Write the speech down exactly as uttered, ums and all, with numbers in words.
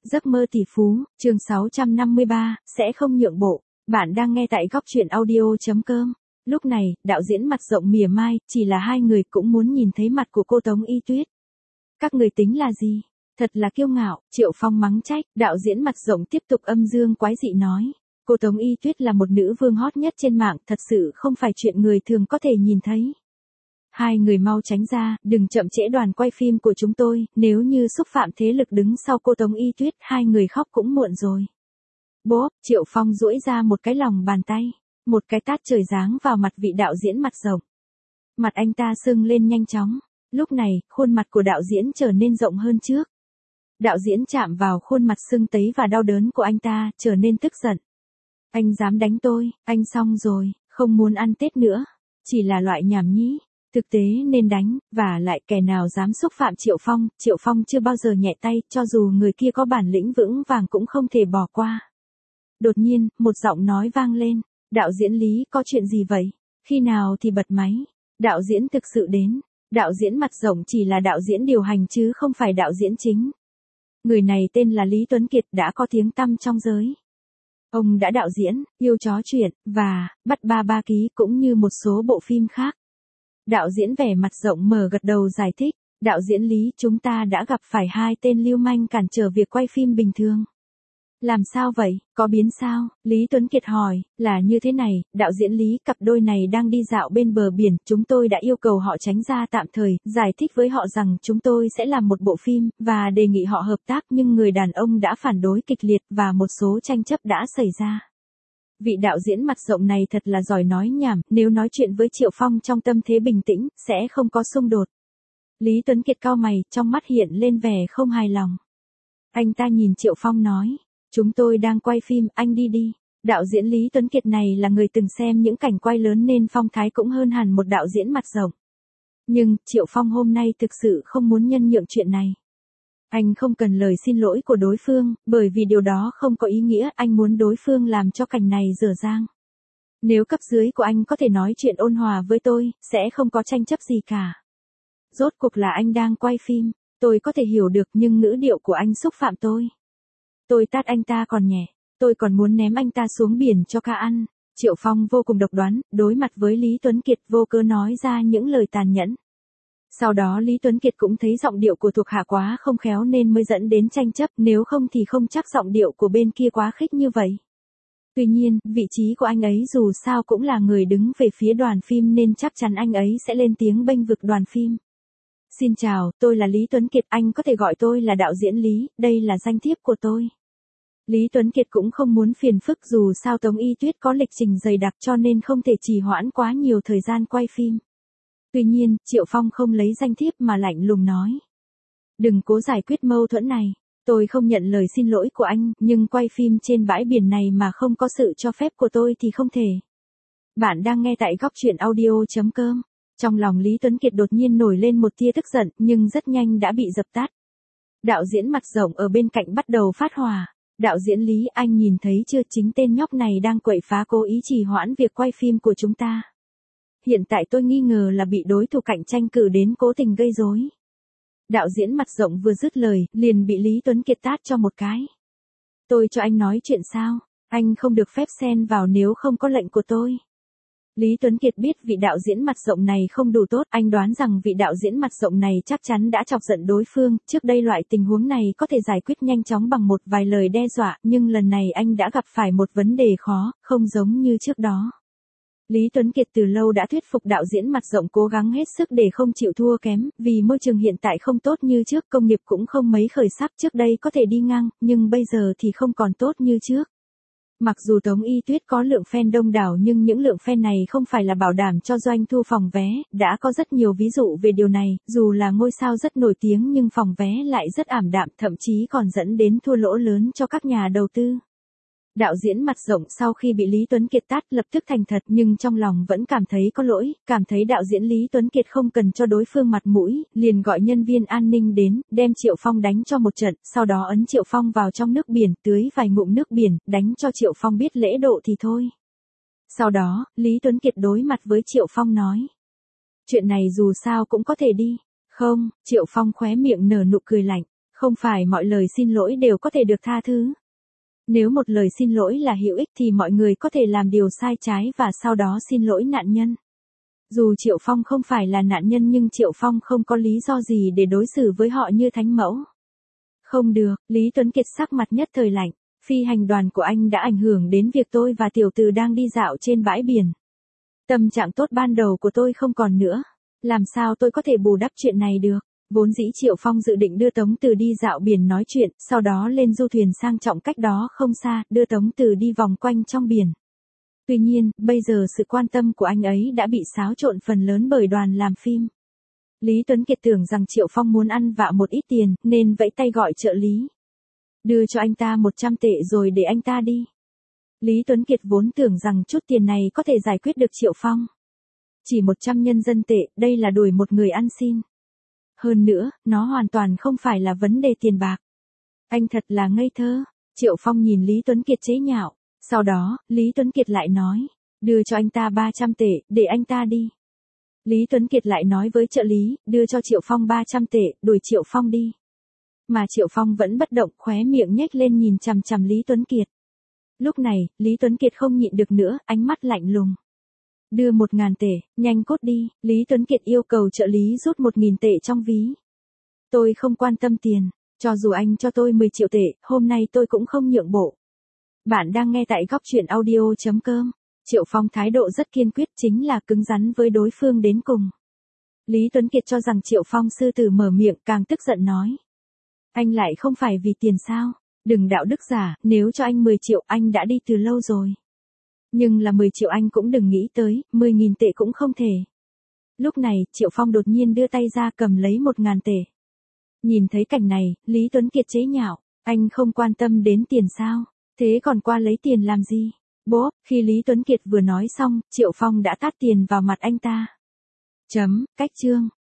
Giấc mơ tỷ phú, chương sáu trăm năm mươi ba, sẽ không nhượng bộ. Bạn đang nghe tại góc truyện audio chấm com. Lúc này, đạo diễn mặt rộng mỉa mai, chỉ là hai người cũng muốn nhìn thấy mặt của cô Tống Y Tuyết. Các người tính là gì? Thật là kiêu ngạo, Triệu Phong mắng trách, đạo diễn mặt rộng tiếp tục âm dương quái dị nói. Cô Tống Y Tuyết là một nữ vương hot nhất trên mạng, thật sự không phải chuyện người thường có thể nhìn thấy. Hai người mau tránh ra, đừng chậm trễ đoàn quay phim của chúng tôi, nếu như xúc phạm thế lực đứng sau cô Tống Y Tuyết, hai người khóc cũng muộn rồi. Bốp, Triệu Phong duỗi ra một cái lòng bàn tay, một cái tát trời giáng vào mặt vị đạo diễn mặt rộng. Mặt anh ta sưng lên nhanh chóng, lúc này, khuôn mặt của đạo diễn trở nên rộng hơn trước. Đạo diễn chạm vào khuôn mặt sưng tấy và đau đớn của anh ta, trở nên tức giận. Anh dám đánh tôi, anh xong rồi, không muốn ăn Tết nữa, chỉ là loại nhảm nhí. Thực tế nên đánh, và lại kẻ nào dám xúc phạm Triệu Phong, Triệu Phong chưa bao giờ nhẹ tay, cho dù người kia có bản lĩnh vững vàng cũng không thể bỏ qua. Đột nhiên, một giọng nói vang lên, đạo diễn Lý có chuyện gì vậy? Khi nào thì bật máy? Đạo diễn thực sự đến, đạo diễn mặt rộng chỉ là đạo diễn điều hành chứ không phải đạo diễn chính. Người này tên là Lý Tuấn Kiệt đã có tiếng tăm trong giới. Ông đã đạo diễn, Yêu Chó Chuyện, và, Bắt Ba Ba Ký cũng như một số bộ phim khác. Đạo diễn vẻ mặt rộng mở gật đầu giải thích, đạo diễn Lý chúng ta đã gặp phải hai tên lưu manh cản trở việc quay phim bình thường. Làm sao vậy, có biến sao? Lý Tuấn Kiệt hỏi, là như thế này, đạo diễn Lý cặp đôi này đang đi dạo bên bờ biển, chúng tôi đã yêu cầu họ tránh ra tạm thời, giải thích với họ rằng chúng tôi sẽ làm một bộ phim, và đề nghị họ hợp tác nhưng người đàn ông đã phản đối kịch liệt và một số tranh chấp đã xảy ra. Vị đạo diễn mặt rộng này thật là giỏi nói nhảm, nếu nói chuyện với Triệu Phong trong tâm thế bình tĩnh, sẽ không có xung đột. Lý Tuấn Kiệt cau mày, trong mắt hiện lên vẻ không hài lòng. Anh ta nhìn Triệu Phong nói, chúng tôi đang quay phim, anh đi đi. Đạo diễn Lý Tuấn Kiệt này là người từng xem những cảnh quay lớn nên phong thái cũng hơn hẳn một đạo diễn mặt rộng. Nhưng, Triệu Phong hôm nay thực sự không muốn nhân nhượng chuyện này. Anh không cần lời xin lỗi của đối phương, bởi vì điều đó không có ý nghĩa, anh muốn đối phương làm cho cảnh này dở dang. Nếu cấp dưới của anh có thể nói chuyện ôn hòa với tôi, sẽ không có tranh chấp gì cả. Rốt cuộc là anh đang quay phim, tôi có thể hiểu được nhưng ngữ điệu của anh xúc phạm tôi. Tôi tát anh ta còn nhẹ, tôi còn muốn ném anh ta xuống biển cho cá ăn. Triệu Phong vô cùng độc đoán, đối mặt với Lý Tuấn Kiệt vô cớ nói ra những lời tàn nhẫn. Sau đó Lý Tuấn Kiệt cũng thấy giọng điệu của thuộc hạ quá không khéo nên mới dẫn đến tranh chấp, nếu không thì không chắc giọng điệu của bên kia quá khích như vậy. Tuy nhiên, vị trí của anh ấy dù sao cũng là người đứng về phía đoàn phim nên chắc chắn anh ấy sẽ lên tiếng bênh vực đoàn phim. Xin chào, tôi là Lý Tuấn Kiệt, anh có thể gọi tôi là đạo diễn Lý, đây là danh thiếp của tôi. Lý Tuấn Kiệt cũng không muốn phiền phức dù sao Tống Y Tuyết có lịch trình dày đặc cho nên không thể trì hoãn quá nhiều thời gian quay phim. Tuy nhiên, Triệu Phong không lấy danh thiếp mà lạnh lùng nói. Đừng cố giải quyết mâu thuẫn này, tôi không nhận lời xin lỗi của anh, nhưng quay phim trên bãi biển này mà không có sự cho phép của tôi thì không thể. Bạn đang nghe tại góc truyện audio chấm com. Trong lòng Lý Tuấn Kiệt đột nhiên nổi lên một tia tức giận, nhưng rất nhanh đã bị dập tắt. Đạo diễn mặt rộng ở bên cạnh bắt đầu phát hỏa. Đạo diễn Lý, anh nhìn thấy chưa, chính tên nhóc này đang quậy phá cố ý trì hoãn việc quay phim của chúng ta. Hiện tại tôi nghi ngờ là bị đối thủ cạnh tranh cử đến cố tình gây rối. Đạo diễn mặt rộng vừa dứt lời, liền bị Lý Tuấn Kiệt tát cho một cái. Tôi cho anh nói chuyện sao? Anh không được phép xen vào nếu không có lệnh của tôi. Lý Tuấn Kiệt biết vị đạo diễn mặt rộng này không đủ tốt, anh đoán rằng vị đạo diễn mặt rộng này chắc chắn đã chọc giận đối phương, trước đây loại tình huống này có thể giải quyết nhanh chóng bằng một vài lời đe dọa, nhưng lần này anh đã gặp phải một vấn đề khó, không giống như trước đó. Lý Tuấn Kiệt từ lâu đã thuyết phục đạo diễn mặt rộng cố gắng hết sức để không chịu thua kém, vì môi trường hiện tại không tốt như trước, công nghiệp cũng không mấy khởi sắc, trước đây có thể đi ngang, nhưng bây giờ thì không còn tốt như trước. Mặc dù Tống Y Tuyết có lượng fan đông đảo nhưng những lượng fan này không phải là bảo đảm cho doanh thu phòng vé, đã có rất nhiều ví dụ về điều này, dù là ngôi sao rất nổi tiếng nhưng phòng vé lại rất ảm đạm, thậm chí còn dẫn đến thua lỗ lớn cho các nhà đầu tư. Đạo diễn mặt rộng sau khi bị Lý Tuấn Kiệt tát lập tức thành thật nhưng trong lòng vẫn cảm thấy có lỗi, cảm thấy đạo diễn Lý Tuấn Kiệt không cần cho đối phương mặt mũi, liền gọi nhân viên an ninh đến, đem Triệu Phong đánh cho một trận, sau đó ấn Triệu Phong vào trong nước biển, tưới vài ngụm nước biển, đánh cho Triệu Phong biết lễ độ thì thôi. Sau đó, Lý Tuấn Kiệt đối mặt với Triệu Phong nói. Chuyện này dù sao cũng có thể đi. Không, Triệu Phong khóe miệng nở nụ cười lạnh. Không phải mọi lời xin lỗi đều có thể được tha thứ. Nếu một lời xin lỗi là hữu ích thì mọi người có thể làm điều sai trái và sau đó xin lỗi nạn nhân. Dù Triệu Phong không phải là nạn nhân nhưng Triệu Phong không có lý do gì để đối xử với họ như thánh mẫu. Không được, Lý Tuấn Kiệt sắc mặt nhất thời lạnh. Phi hành đoàn của anh đã ảnh hưởng đến việc tôi và tiểu từ đang đi dạo trên bãi biển. Tâm trạng tốt ban đầu của tôi không còn nữa. Làm sao tôi có thể bù đắp chuyện này được? Vốn dĩ Triệu Phong dự định đưa Tống Từ đi dạo biển nói chuyện, sau đó lên du thuyền sang trọng cách đó không xa, đưa Tống Từ đi vòng quanh trong biển. Tuy nhiên, bây giờ sự quan tâm của anh ấy đã bị xáo trộn phần lớn bởi đoàn làm phim. Lý Tuấn Kiệt tưởng rằng Triệu Phong muốn ăn vạ một ít tiền, nên vẫy tay gọi trợ lý. Đưa cho anh ta một trăm tệ rồi để anh ta đi. Lý Tuấn Kiệt vốn tưởng rằng chút tiền này có thể giải quyết được Triệu Phong. Chỉ một trăm nhân dân tệ, đây là đuổi một người ăn xin. Hơn nữa, nó hoàn toàn không phải là vấn đề tiền bạc. Anh thật là ngây thơ. Triệu Phong nhìn Lý Tuấn Kiệt chế nhạo. Sau đó, Lý Tuấn Kiệt lại nói, đưa cho anh ta ba trăm tệ, để anh ta đi. Lý Tuấn Kiệt lại nói với trợ lý, đưa cho Triệu Phong ba trăm tệ, đuổi Triệu Phong đi. Mà Triệu Phong vẫn bất động, khóe miệng nhếch lên nhìn chằm chằm Lý Tuấn Kiệt. Lúc này, Lý Tuấn Kiệt không nhịn được nữa, ánh mắt lạnh lùng. Đưa một ngàn tệ, nhanh cút đi. Lý Tuấn Kiệt yêu cầu trợ lý rút một nghìn tệ trong ví. Tôi không quan tâm tiền, cho dù anh cho tôi mười triệu tệ, hôm nay tôi cũng không nhượng bộ. Bạn đang nghe tại góc truyện audio chấm com. Triệu Phong thái độ rất kiên quyết, chính là cứng rắn với đối phương đến cùng. Lý Tuấn Kiệt cho rằng Triệu Phong sư tử mở miệng, càng tức giận nói. Anh lại không phải vì tiền sao? Đừng đạo đức giả, nếu cho anh mười triệu anh đã đi từ lâu rồi. Nhưng là mười triệu anh cũng đừng nghĩ tới, mười nghìn tệ cũng không thể. Lúc này, Triệu Phong đột nhiên đưa tay ra cầm lấy một ngàn tệ. Nhìn thấy cảnh này, Lý Tuấn Kiệt chế nhạo, anh không quan tâm đến tiền sao? Thế còn qua lấy tiền làm gì? Bố, khi Lý Tuấn Kiệt vừa nói xong, Triệu Phong đã tát tiền vào mặt anh ta. Chấm, cách chương.